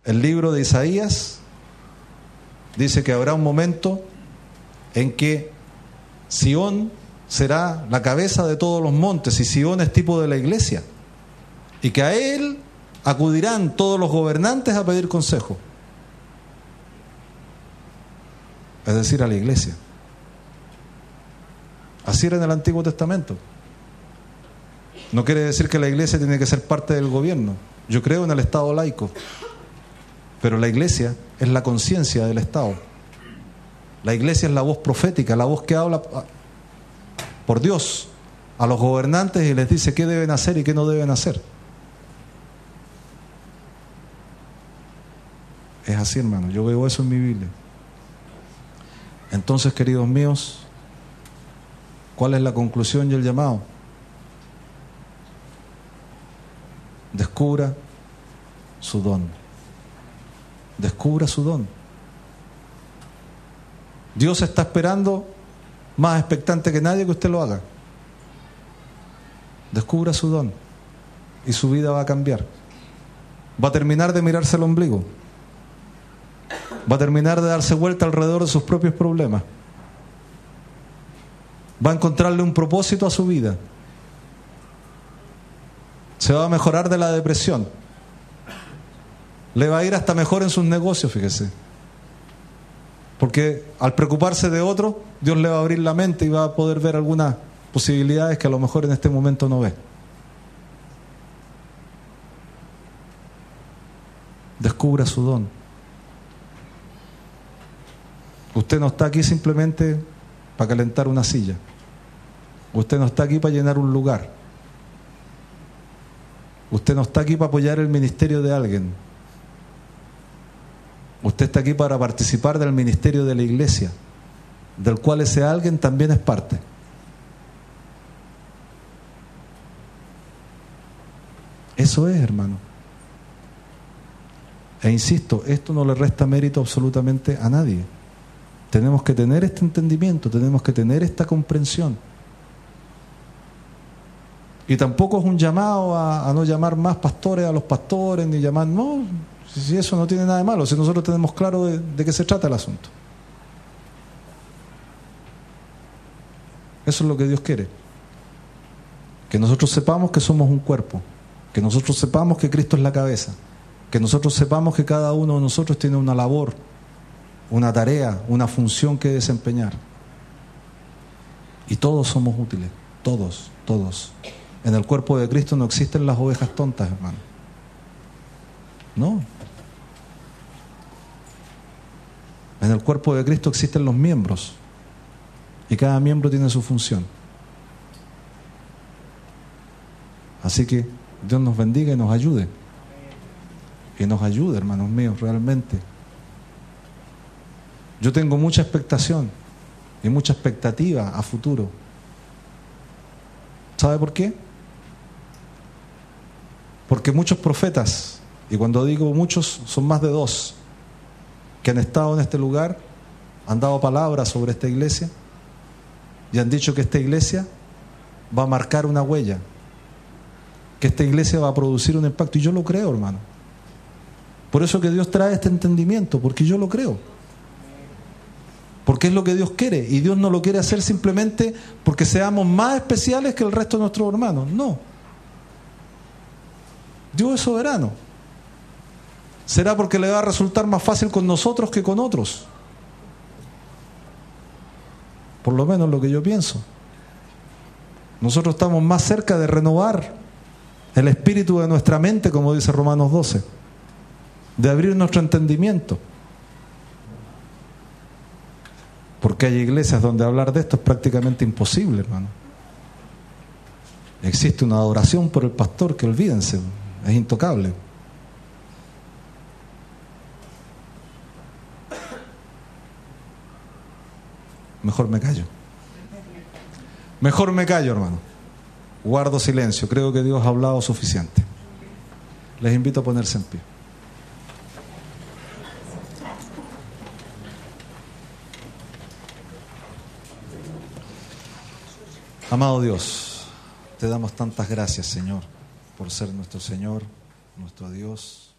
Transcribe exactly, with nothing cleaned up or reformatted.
El libro de Isaías dice que habrá un momento en que Sión será la cabeza de todos los montes, y Sión es tipo de la iglesia, y que a él acudirán todos los gobernantes a pedir consejo, es decir, a la iglesia. Así era en el Antiguo Testamento. No quiere decir que la iglesia tiene que ser parte del gobierno. Yo creo en el Estado laico, pero la iglesia es la conciencia del Estado. La iglesia es la voz profética, la voz que habla por Dios a los gobernantes y les dice qué deben hacer y qué no deben hacer. Es así, hermano, yo veo eso en mi Biblia. Entonces, queridos míos, ¿cuál es la conclusión y el llamado? Descubra su don. Descubra su don. Dios está esperando, más expectante que nadie, que usted lo haga. Descubra su don y su vida va a cambiar. Va a terminar de mirarse el ombligo. Va a terminar de darse vuelta alrededor de sus propios problemas. Va a encontrarle un propósito a su vida. Se va a mejorar de la depresión. Le va a ir hasta mejor en sus negocios, fíjese. Porque al preocuparse de otro, Dios le va a abrir la mente y va a poder ver algunas posibilidades que a lo mejor en este momento no ve. Descubra su don. Usted no está aquí simplemente para calentar una silla. Usted no está aquí para llenar un lugar. Usted no está aquí para apoyar el ministerio de alguien. Usted está aquí para participar del ministerio de la iglesia, del cual ese alguien también es parte. Eso es, hermano. E insisto, esto no le resta mérito absolutamente a nadie. Tenemos que tener este entendimiento, tenemos que tener esta comprensión. Y tampoco es un llamado a, a no llamar más pastores a los pastores, ni llamar, no, si eso no tiene nada de malo, si nosotros tenemos claro de, de qué se trata el asunto. Eso es lo que Dios quiere. Que nosotros sepamos que somos un cuerpo, que nosotros sepamos que Cristo es la cabeza, que nosotros sepamos que cada uno de nosotros tiene una labor, una tarea, una función que desempeñar. Y todos somos útiles, todos, todos. En el cuerpo de Cristo no existen las ovejas tontas, hermano. No. En el cuerpo de Cristo existen los miembros. Y cada miembro tiene su función. Así que Dios nos bendiga y nos ayude. Y nos ayude, hermanos míos, realmente. Yo tengo mucha expectación y mucha expectativa a futuro. ¿Sabe por qué? Porque muchos profetas, y cuando digo muchos, son más de dos, que han estado en este lugar, han dado palabras sobre esta iglesia y han dicho que esta iglesia va a marcar una huella, que esta iglesia va a producir un impacto. Y yo lo creo, hermano. Por eso que Dios trae este entendimiento, porque yo lo creo. Porque es lo que Dios quiere, y Dios no lo quiere hacer simplemente porque seamos más especiales que el resto de nuestros hermanos. No. Dios es soberano. Será porque le va a resultar más fácil con nosotros que con otros. Por lo menos lo que yo pienso. Nosotros estamos más cerca de renovar el espíritu de nuestra mente, como dice Romanos doce, de abrir nuestro entendimiento. Porque hay iglesias donde hablar de esto es prácticamente imposible, hermano. Existe una adoración por el pastor que, olvídense, es intocable. Mejor me callo. Mejor me callo, hermano. Guardo silencio. Creo que Dios ha hablado suficiente. Les invito a ponerse en pie. Amado Dios, te damos tantas gracias, Señor, por ser nuestro Señor, nuestro Dios.